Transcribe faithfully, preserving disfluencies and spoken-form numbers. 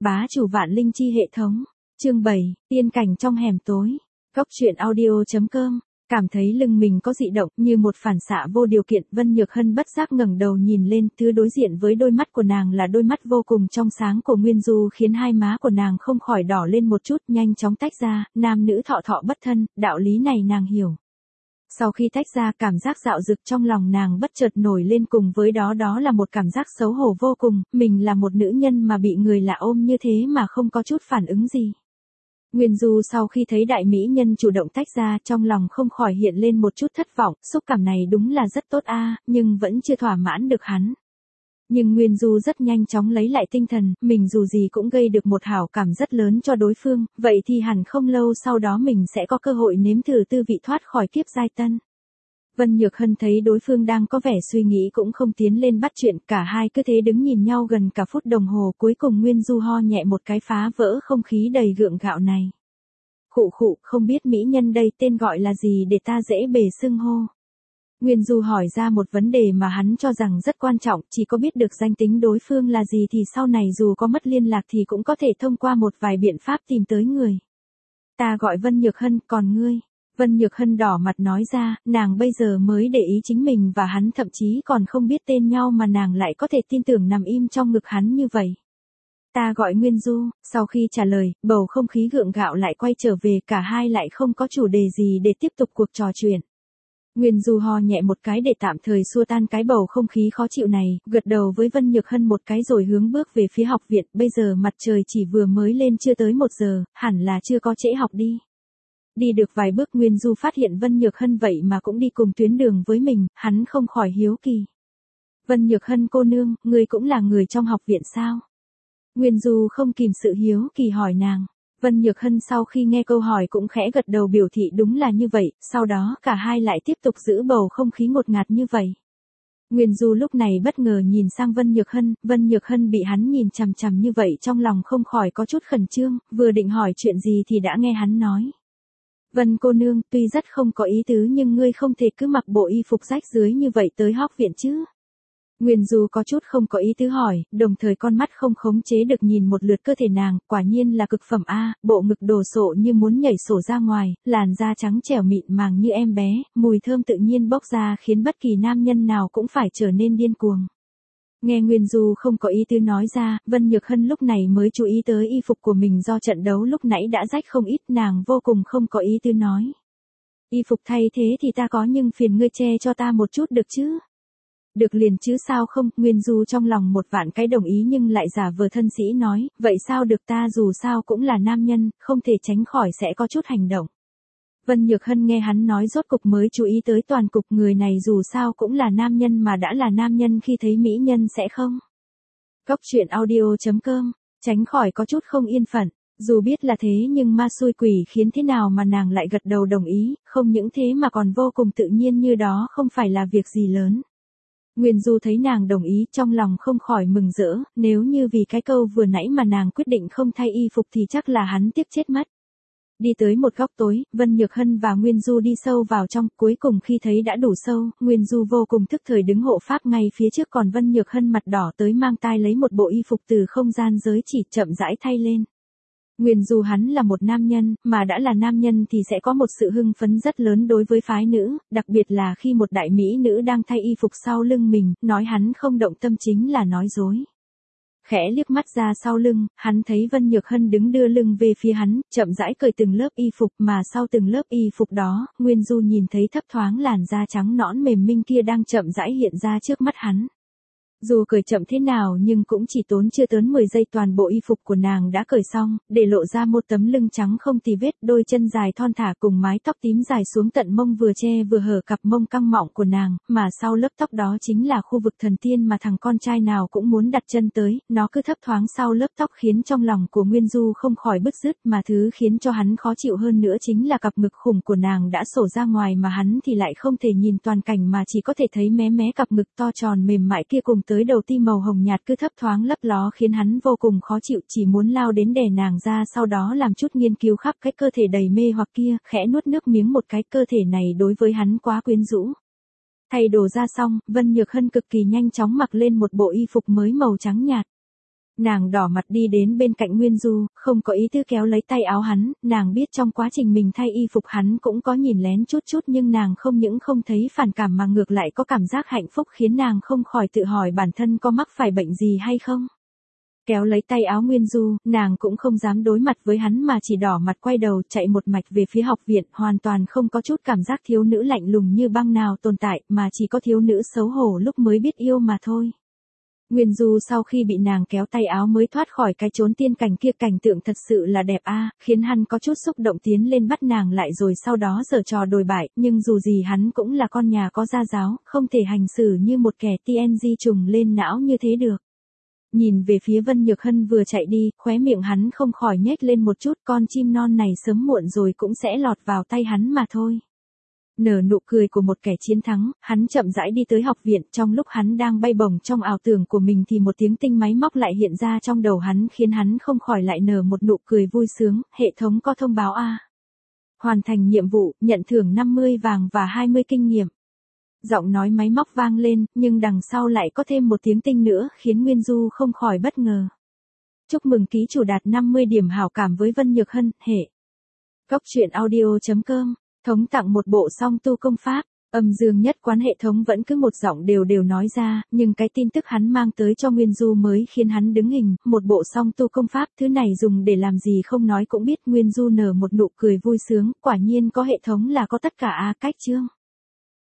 Bá chủ vạn linh chi hệ thống. Chương bảy, tiên cảnh trong hẻm tối. Cốc truyện audio chấm com. Cảm thấy lưng mình có dị động, như một phản xạ vô điều kiện, Vân Nhược Hân bất giác ngẩng đầu nhìn lên, thứ đối diện với đôi mắt của nàng là đôi mắt vô cùng trong sáng của Nguyên Du, khiến hai má của nàng không khỏi đỏ lên một chút, nhanh chóng tách ra, nam nữ thọ thọ bất thân, đạo lý này nàng hiểu. Sau khi tách ra, cảm giác dạo dực trong lòng nàng bất chợt nổi lên, cùng với đó đó là một cảm giác xấu hổ vô cùng, mình là một nữ nhân mà bị người lạ ôm như thế mà không có chút phản ứng gì. Nguyên Du sau khi thấy đại mỹ nhân chủ động tách ra, trong lòng không khỏi hiện lên một chút thất vọng, xúc cảm này đúng là rất tốt a, nhưng vẫn chưa thỏa mãn được hắn. Nhưng Nguyên Du rất nhanh chóng lấy lại tinh thần, mình dù gì cũng gây được một hảo cảm rất lớn cho đối phương, vậy thì hẳn không lâu sau đó mình sẽ có cơ hội nếm thử tư vị thoát khỏi kiếp giai tân. Vân Nhược Hân thấy đối phương đang có vẻ suy nghĩ cũng không tiến lên bắt chuyện, cả hai cứ thế đứng nhìn nhau gần cả phút đồng hồ, cuối cùng Nguyên Du ho nhẹ một cái phá vỡ không khí đầy gượng gạo này. Khụ khụ, không biết mỹ nhân đây tên gọi là gì để ta dễ bề xưng hô. Nguyên Du hỏi ra một vấn đề mà hắn cho rằng rất quan trọng, chỉ có biết được danh tính đối phương là gì thì sau này dù có mất liên lạc thì cũng có thể thông qua một vài biện pháp tìm tới người. Ta gọi Vân Nhược Hân, còn ngươi? Vân Nhược Hân đỏ mặt nói ra, nàng bây giờ mới để ý chính mình và hắn thậm chí còn không biết tên nhau mà nàng lại có thể tin tưởng nằm im trong ngực hắn như vậy. Ta gọi Nguyên Du. Sau khi trả lời, bầu không khí gượng gạo lại quay trở về, cả hai lại không có chủ đề gì để tiếp tục cuộc trò chuyện. Nguyên Du ho nhẹ một cái để tạm thời xua tan cái bầu không khí khó chịu này, gật đầu với Vân Nhược Hân một cái rồi hướng bước về phía học viện, bây giờ mặt trời chỉ vừa mới lên chưa tới một giờ, hẳn là chưa có trễ học đi. Đi được vài bước Nguyên Du phát hiện Vân Nhược Hân vậy mà cũng đi cùng tuyến đường với mình, hắn không khỏi hiếu kỳ. Vân Nhược Hân cô nương, ngươi cũng là người trong học viện sao? Nguyên Du không kìm sự hiếu kỳ hỏi nàng. Vân Nhược Hân sau khi nghe câu hỏi cũng khẽ gật đầu biểu thị đúng là như vậy, sau đó cả hai lại tiếp tục giữ bầu không khí ngột ngạt như vậy. Nguyên Du lúc này bất ngờ nhìn sang Vân Nhược Hân, Vân Nhược Hân bị hắn nhìn chằm chằm như vậy trong lòng không khỏi có chút khẩn trương, vừa định hỏi chuyện gì thì đã nghe hắn nói. Vân cô nương, tuy rất không có ý tứ nhưng ngươi không thể cứ mặc bộ y phục rách rưới như vậy tới học viện chứ. Nguyên Du có chút không có ý tứ hỏi, đồng thời con mắt không khống chế được nhìn một lượt cơ thể nàng, quả nhiên là cực phẩm a, bộ ngực đồ sộ như muốn nhảy sổ ra ngoài, làn da trắng trẻo mịn màng như em bé, mùi thơm tự nhiên bốc ra khiến bất kỳ nam nhân nào cũng phải trở nên điên cuồng. Nghe Nguyên Du không có ý tứ nói ra, Vân Nhược Hân lúc này mới chú ý tới y phục của mình do trận đấu lúc nãy đã rách không ít, nàng vô cùng không có ý tứ nói. Y phục thay thế thì ta có nhưng phiền ngươi che cho ta một chút được chứ? Được liền chứ sao không, Nguyên Du trong lòng một vạn cái đồng ý nhưng lại giả vờ thân sĩ nói, vậy sao được, ta dù sao cũng là nam nhân, không thể tránh khỏi sẽ có chút hành động. Vân Nhược Hân nghe hắn nói rốt cục mới chú ý tới toàn cục, người này dù sao cũng là nam nhân mà đã là nam nhân khi thấy mỹ nhân sẽ không. Cốc truyện audio chấm com, tránh khỏi có chút không yên phận, dù biết là thế nhưng ma xui quỷ khiến thế nào mà nàng lại gật đầu đồng ý, không những thế mà còn vô cùng tự nhiên như đó không phải là việc gì lớn. Nguyên Du thấy nàng đồng ý trong lòng không khỏi mừng rỡ, nếu như vì cái câu vừa nãy mà nàng quyết định không thay y phục thì chắc là hắn tiếc chết mất. Đi tới một góc tối, Vân Nhược Hân và Nguyên Du đi sâu vào trong, cuối cùng khi thấy đã đủ sâu, Nguyên Du vô cùng thức thời đứng hộ pháp ngay phía trước, còn Vân Nhược Hân mặt đỏ tới mang tai lấy một bộ y phục từ không gian giới chỉ chậm rãi thay lên. Nguyên Du hắn là một nam nhân, mà đã là nam nhân thì sẽ có một sự hưng phấn rất lớn đối với phái nữ, đặc biệt là khi một đại mỹ nữ đang thay y phục sau lưng mình, nói hắn không động tâm chính là nói dối. Khẽ liếc mắt ra sau lưng, hắn thấy Vân Nhược Hân đứng đưa lưng về phía hắn, chậm rãi cởi từng lớp y phục mà sau từng lớp y phục đó, Nguyên Du nhìn thấy thấp thoáng làn da trắng nõn mềm minh kia đang chậm rãi hiện ra trước mắt hắn. Dù cởi chậm thế nào nhưng cũng chỉ tốn chưa tới mười giây toàn bộ y phục của nàng đã cởi xong, để lộ ra một tấm lưng trắng không tì vết, đôi chân dài thon thả cùng mái tóc tím dài xuống tận mông vừa che vừa hở cặp mông căng mọng của nàng, mà sau lớp tóc đó chính là khu vực thần tiên mà thằng con trai nào cũng muốn đặt chân tới, nó cứ thấp thoáng sau lớp tóc khiến trong lòng của Nguyên Du không khỏi bứt rứt, mà thứ khiến cho hắn khó chịu hơn nữa chính là cặp ngực khủng của nàng đã sổ ra ngoài mà hắn thì lại không thể nhìn toàn cảnh mà chỉ có thể thấy mé mé cặp ngực to tròn mềm mại kia cùng tới đầu ti màu hồng nhạt cứ thấp thoáng lấp ló khiến hắn vô cùng khó chịu, chỉ muốn lao đến đè nàng ra sau đó làm chút nghiên cứu khắp cái cơ thể đầy mê hoặc kia, khẽ nuốt nước miếng một cái, cơ thể này đối với hắn quá quyến rũ. Thay đồ ra xong, Vân Nhược Hân cực kỳ nhanh chóng mặc lên một bộ y phục mới màu trắng nhạt. Nàng đỏ mặt đi đến bên cạnh Nguyên Du, không có ý tư kéo lấy tay áo hắn, nàng biết trong quá trình mình thay y phục hắn cũng có nhìn lén chút chút nhưng nàng không những không thấy phản cảm mà ngược lại có cảm giác hạnh phúc khiến nàng không khỏi tự hỏi bản thân có mắc phải bệnh gì hay không. Kéo lấy tay áo Nguyên Du, nàng cũng không dám đối mặt với hắn mà chỉ đỏ mặt quay đầu chạy một mạch về phía học viện, hoàn toàn không có chút cảm giác thiếu nữ lạnh lùng như băng nào tồn tại, mà chỉ có thiếu nữ xấu hổ lúc mới biết yêu mà thôi. Nguyên Du sau khi bị nàng kéo tay áo mới thoát khỏi cái chốn tiên cảnh kia, cảnh tượng thật sự là đẹp a, khiến hắn có chút xúc động tiến lên bắt nàng lại rồi sau đó giở trò đồi bại, nhưng dù gì hắn cũng là con nhà có gia giáo, không thể hành xử như một kẻ tê en giê trùng lên não như thế được. Nhìn về phía Vân Nhược Hân vừa chạy đi, khóe miệng hắn không khỏi nhếch lên một chút, con chim non này sớm muộn rồi cũng sẽ lọt vào tay hắn mà thôi. Nở nụ cười của một kẻ chiến thắng, hắn chậm rãi đi tới học viện, trong lúc hắn đang bay bổng trong ảo tưởng của mình thì một tiếng tinh máy móc lại hiện ra trong đầu hắn khiến hắn không khỏi lại nở một nụ cười vui sướng, hệ thống có thông báo a. Hoàn thành nhiệm vụ, nhận thưởng năm mươi vàng và hai mươi kinh nghiệm. Giọng nói máy móc vang lên, nhưng đằng sau lại có thêm một tiếng tinh nữa khiến Nguyên Du không khỏi bất ngờ. Chúc mừng ký chủ đạt năm mươi điểm hảo cảm với Vân Nhược Hân, hệ. Cốc truyện audio chấm com, thống tặng một bộ song tu công pháp, âm dương nhất quán hệ thống vẫn cứ một giọng đều đều nói ra, nhưng cái tin tức hắn mang tới cho Nguyên Du mới khiến hắn đứng hình, một bộ song tu công pháp, thứ này dùng để làm gì không nói cũng biết. Nguyên Du nở một nụ cười vui sướng, quả nhiên có hệ thống là có tất cả a, cách chương.